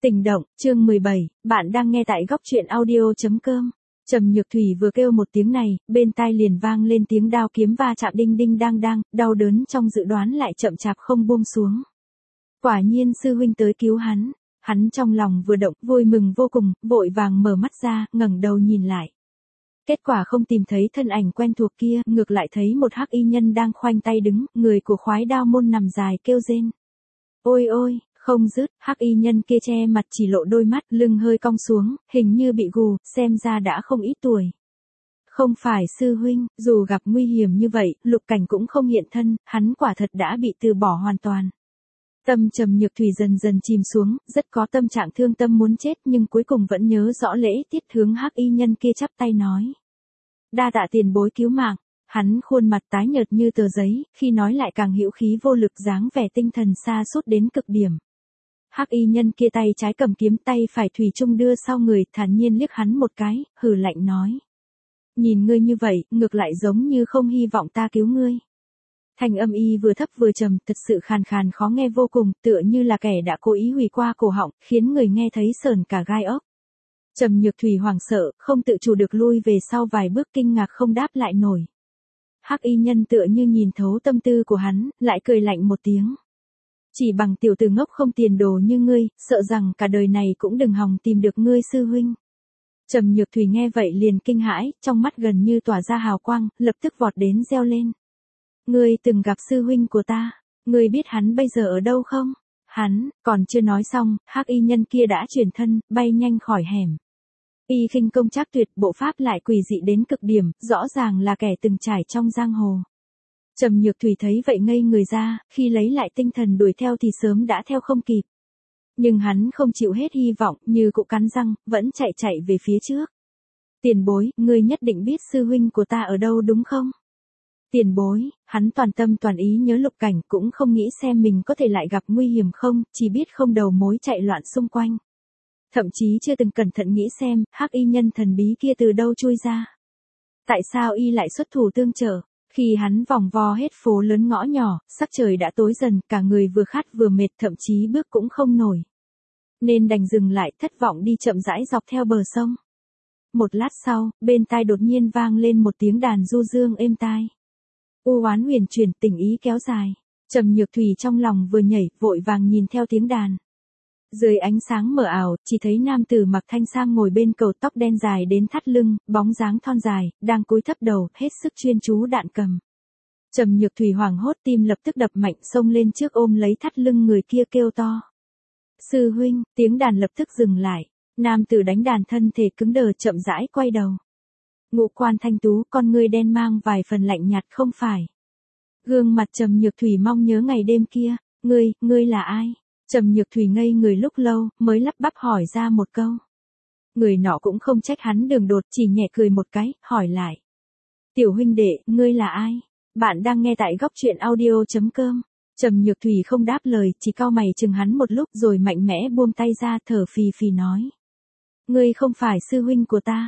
Tình động, chương 17, bạn đang nghe tại góc truyện audio.com. Trầm Nhược Thủy vừa kêu một tiếng này, bên tai liền vang lên tiếng đao kiếm va chạm đinh đinh đang đang, đau đớn trong dự đoán lại chậm chạp không buông xuống. Quả nhiên sư huynh tới cứu hắn trong lòng vừa động, vui mừng vô cùng, vội vàng mở mắt ra, ngẩng đầu nhìn lại. Kết quả không tìm thấy thân ảnh quen thuộc kia, ngược lại thấy một hắc y nhân đang khoanh tay đứng, người của khoái đao môn nằm dài kêu rên. Ôi ôi! Không dứt, hắc y nhân kia che mặt chỉ lộ đôi mắt, lưng hơi cong xuống, hình như bị gù, xem ra đã không ít tuổi. Không phải sư huynh, dù gặp nguy hiểm như vậy, Lục Cảnh cũng không hiện thân, hắn quả thật đã bị từ bỏ hoàn toàn. Tâm Trầm Nhược Thủy dần dần chìm xuống, rất có tâm trạng thương tâm muốn chết nhưng cuối cùng vẫn nhớ rõ lễ tiết, hướng hắc y nhân kia chắp tay nói. Đa tạ tiền bối cứu mạng. Hắn khuôn mặt tái nhợt như tờ giấy, khi nói lại càng hữu khí vô lực, dáng vẻ tinh thần sa sút đến cực điểm. Hắc y nhân kia tay trái cầm kiếm, tay phải thủy chung đưa sau người, thản nhiên liếc hắn một cái, hừ lạnh nói. Nhìn ngươi như vậy, ngược lại giống như không hy vọng ta cứu ngươi. Thanh âm y vừa thấp vừa trầm, thật sự khàn khàn khó nghe vô cùng, tựa như là kẻ đã cố ý hủy qua cổ họng, khiến người nghe thấy sởn cả gai ốc. Trầm Nhược Thủy hoảng sợ, không tự chủ được lui về sau vài bước, kinh ngạc không đáp lại nổi. Hắc y nhân tựa như nhìn thấu tâm tư của hắn, lại cười lạnh một tiếng. Chỉ bằng tiểu tử ngốc không tiền đồ như ngươi, sợ rằng cả đời này cũng đừng hòng tìm được ngươi sư huynh. Trầm Nhược Thủy nghe vậy liền kinh hãi, trong mắt gần như tỏa ra hào quang, lập tức vọt đến reo lên. Ngươi từng gặp sư huynh của ta, ngươi biết hắn bây giờ ở đâu không? Hắn, còn chưa nói xong, hắc y nhân kia đã chuyển thân, bay nhanh khỏi hẻm. Y khinh công trác tuyệt, bộ pháp lại quỷ dị đến cực điểm, rõ ràng là kẻ từng trải trong giang hồ. Trầm Nhược Thủy thấy vậy ngây người ra, khi lấy lại tinh thần đuổi theo thì sớm đã theo không kịp. Nhưng hắn không chịu hết hy vọng, như cụ cắn răng, vẫn chạy về phía trước. Tiền bối, ngươi nhất định biết sư huynh của ta ở đâu đúng không? Tiền bối, hắn toàn tâm toàn ý nhớ Lục Cảnh, cũng không nghĩ xem mình có thể lại gặp nguy hiểm không, chỉ biết không đầu mối chạy loạn xung quanh. Thậm chí chưa từng cẩn thận nghĩ xem, hắc y nhân thần bí kia từ đâu chui ra. Tại sao y lại xuất thủ tương trợ? Khi hắn vòng vo hết phố lớn ngõ nhỏ, sắc trời đã tối dần, cả người vừa khát vừa mệt, thậm chí bước cũng không nổi. Nên đành dừng lại, thất vọng đi chậm rãi dọc theo bờ sông. Một lát sau, bên tai đột nhiên vang lên một tiếng đàn du dương êm tai. U oán huyền chuyển, tình ý kéo dài. Trầm Nhược Thủy trong lòng vừa nhảy, vội vàng nhìn theo tiếng đàn. Dưới ánh sáng mờ ảo, chỉ thấy nam tử mặc thanh sam ngồi bên cầu, tóc đen dài đến thắt lưng, bóng dáng thon dài, đang cúi thấp đầu, hết sức chuyên chú đạn cầm. Trầm Nhược Thủy hoảng hốt, tim lập tức đập mạnh, xông lên trước ôm lấy thắt lưng người kia kêu to. Sư huynh, tiếng đàn lập tức dừng lại. Nam tử đánh đàn thân thể cứng đờ, chậm rãi quay đầu. Ngũ quan thanh tú, con ngươi đen mang vài phần lạnh nhạt, không phải. Gương mặt Trầm Nhược Thủy mong nhớ ngày đêm kia. Ngươi là ai? Trầm Nhược Thủy ngây người lúc lâu, mới lắp bắp hỏi ra một câu. Người nọ cũng không trách hắn đường đột, chỉ nhẹ cười một cái, hỏi lại. Tiểu huynh đệ, ngươi là ai? Bạn đang nghe tại góc truyện audio.com. Trầm Nhược Thủy không đáp lời, chỉ cau mày chừng hắn một lúc rồi mạnh mẽ buông tay ra, thở phì phì nói. Ngươi không phải sư huynh của ta.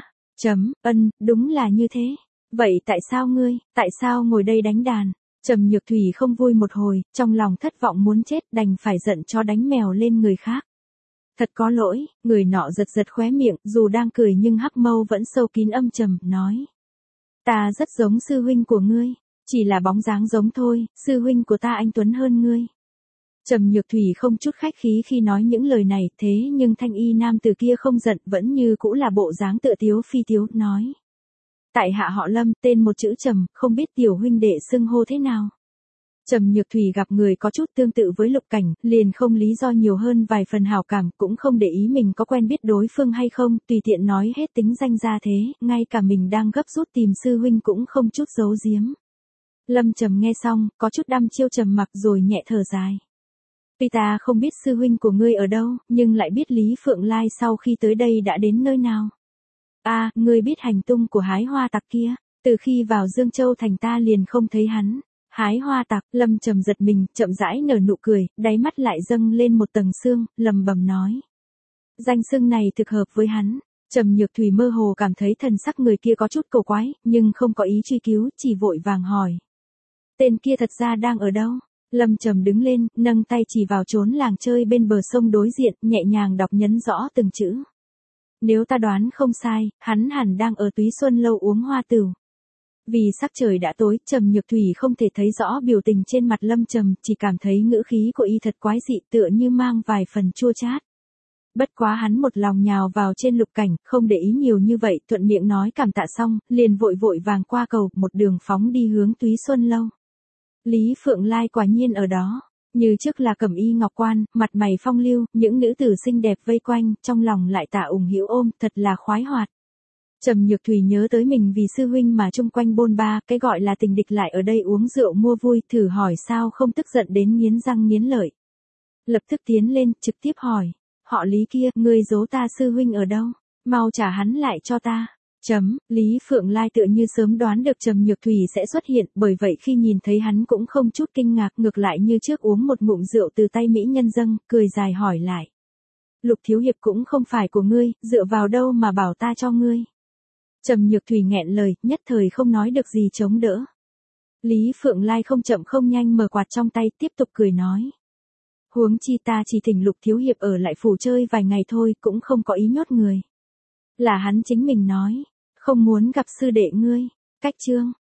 Đúng là như thế. Vậy tại sao ngồi đây đánh đàn? Trầm Nhược Thủy không vui một hồi, trong lòng thất vọng muốn chết, đành phải giận chó đánh mèo lên người khác. Thật có lỗi, người nọ giật khóe miệng, dù đang cười nhưng hắc mâu vẫn sâu kín âm trầm, nói. Ta rất giống sư huynh của ngươi, chỉ là bóng dáng giống thôi, sư huynh của ta anh tuấn hơn ngươi. Trầm Nhược Thủy không chút khách khí khi nói những lời này, thế nhưng thanh y nam tử kia không giận, vẫn như cũ là bộ dáng tựa tiếu phi tiếu, nói. Tại hạ họ Lâm, tên một chữ Trầm, không biết tiểu huynh đệ xưng hô thế nào. Trầm Nhược Thủy gặp người có chút tương tự với Lục Cảnh, liền không lý do nhiều hơn vài phần hảo cảm, cũng không để ý mình có quen biết đối phương hay không, tùy tiện nói hết tính danh ra thế, ngay cả mình đang gấp rút tìm sư huynh cũng không chút giấu giếm. Lâm Trầm nghe xong, có chút đăm chiêu trầm mặc rồi nhẹ thở dài. Tuy ta không biết sư huynh của ngươi ở đâu, nhưng lại biết Lý Phượng Lai sau khi tới đây đã đến nơi nào. Ngươi biết hành tung của hái hoa tặc kia, từ khi vào Dương Châu thành ta liền không thấy hắn. Hái hoa tặc, Lâm Trầm giật mình, chậm rãi nở nụ cười, đáy mắt lại dâng lên một tầng sương, lầm bầm nói. Danh xưng này thực hợp với hắn. Trầm Nhược Thủy mơ hồ cảm thấy thần sắc người kia có chút cổ quái, nhưng không có ý truy cứu, chỉ vội vàng hỏi. Tên kia thật ra đang ở đâu? Lâm Trầm đứng lên, nâng tay chỉ vào chốn làng chơi bên bờ sông đối diện, nhẹ nhàng đọc nhấn rõ từng chữ. Nếu ta đoán không sai, hắn hẳn đang ở Túy Xuân Lâu uống hoa tửu. Vì sắc trời đã tối, Trầm Nhược Thủy không thể thấy rõ biểu tình trên mặt Lâm Trầm, chỉ cảm thấy ngữ khí của y thật quái dị, tựa như mang vài phần chua chát. Bất quá hắn một lòng nhào vào trên Lục Cảnh, không để ý nhiều như vậy, thuận miệng nói cảm tạ xong, liền vội vội vàng qua cầu, một đường phóng đi hướng Túy Xuân Lâu. Lý Phượng Lai quả nhiên ở đó, như trước là cẩm y ngọc quan, mặt mày phong lưu, những nữ tử xinh đẹp vây quanh, trong lòng lại Tạ Ủng Hữu ôm, thật là khoái hoạt. Trầm Nhược Thủy nhớ tới mình vì sư huynh mà chung quanh bôn ba, cái gọi là tình địch lại ở đây uống rượu mua vui, thử hỏi sao không tức giận đến nghiến răng nghiến lợi. Lập tức tiến lên, trực tiếp hỏi, họ Lý kia, ngươi giấu ta sư huynh ở đâu, mau trả hắn lại cho ta. Lý Phượng Lai tựa như sớm đoán được Trầm Nhược Thủy sẽ xuất hiện, bởi vậy khi nhìn thấy hắn cũng không chút kinh ngạc, ngược lại như trước uống một ngụm rượu từ tay mỹ nhân dâng, cười dài hỏi lại. Lục thiếu hiệp cũng không phải của ngươi, dựa vào đâu mà bảo ta cho ngươi. Trầm Nhược Thủy nghẹn lời, nhất thời không nói được gì chống đỡ. Lý Phượng Lai không chậm không nhanh mở quạt trong tay, tiếp tục cười nói. Huống chi ta chỉ thỉnh Lục thiếu hiệp ở lại phủ chơi vài ngày thôi, cũng không có ý nhốt người. Là hắn chính mình nói, không muốn gặp sư đệ ngươi. Cách chương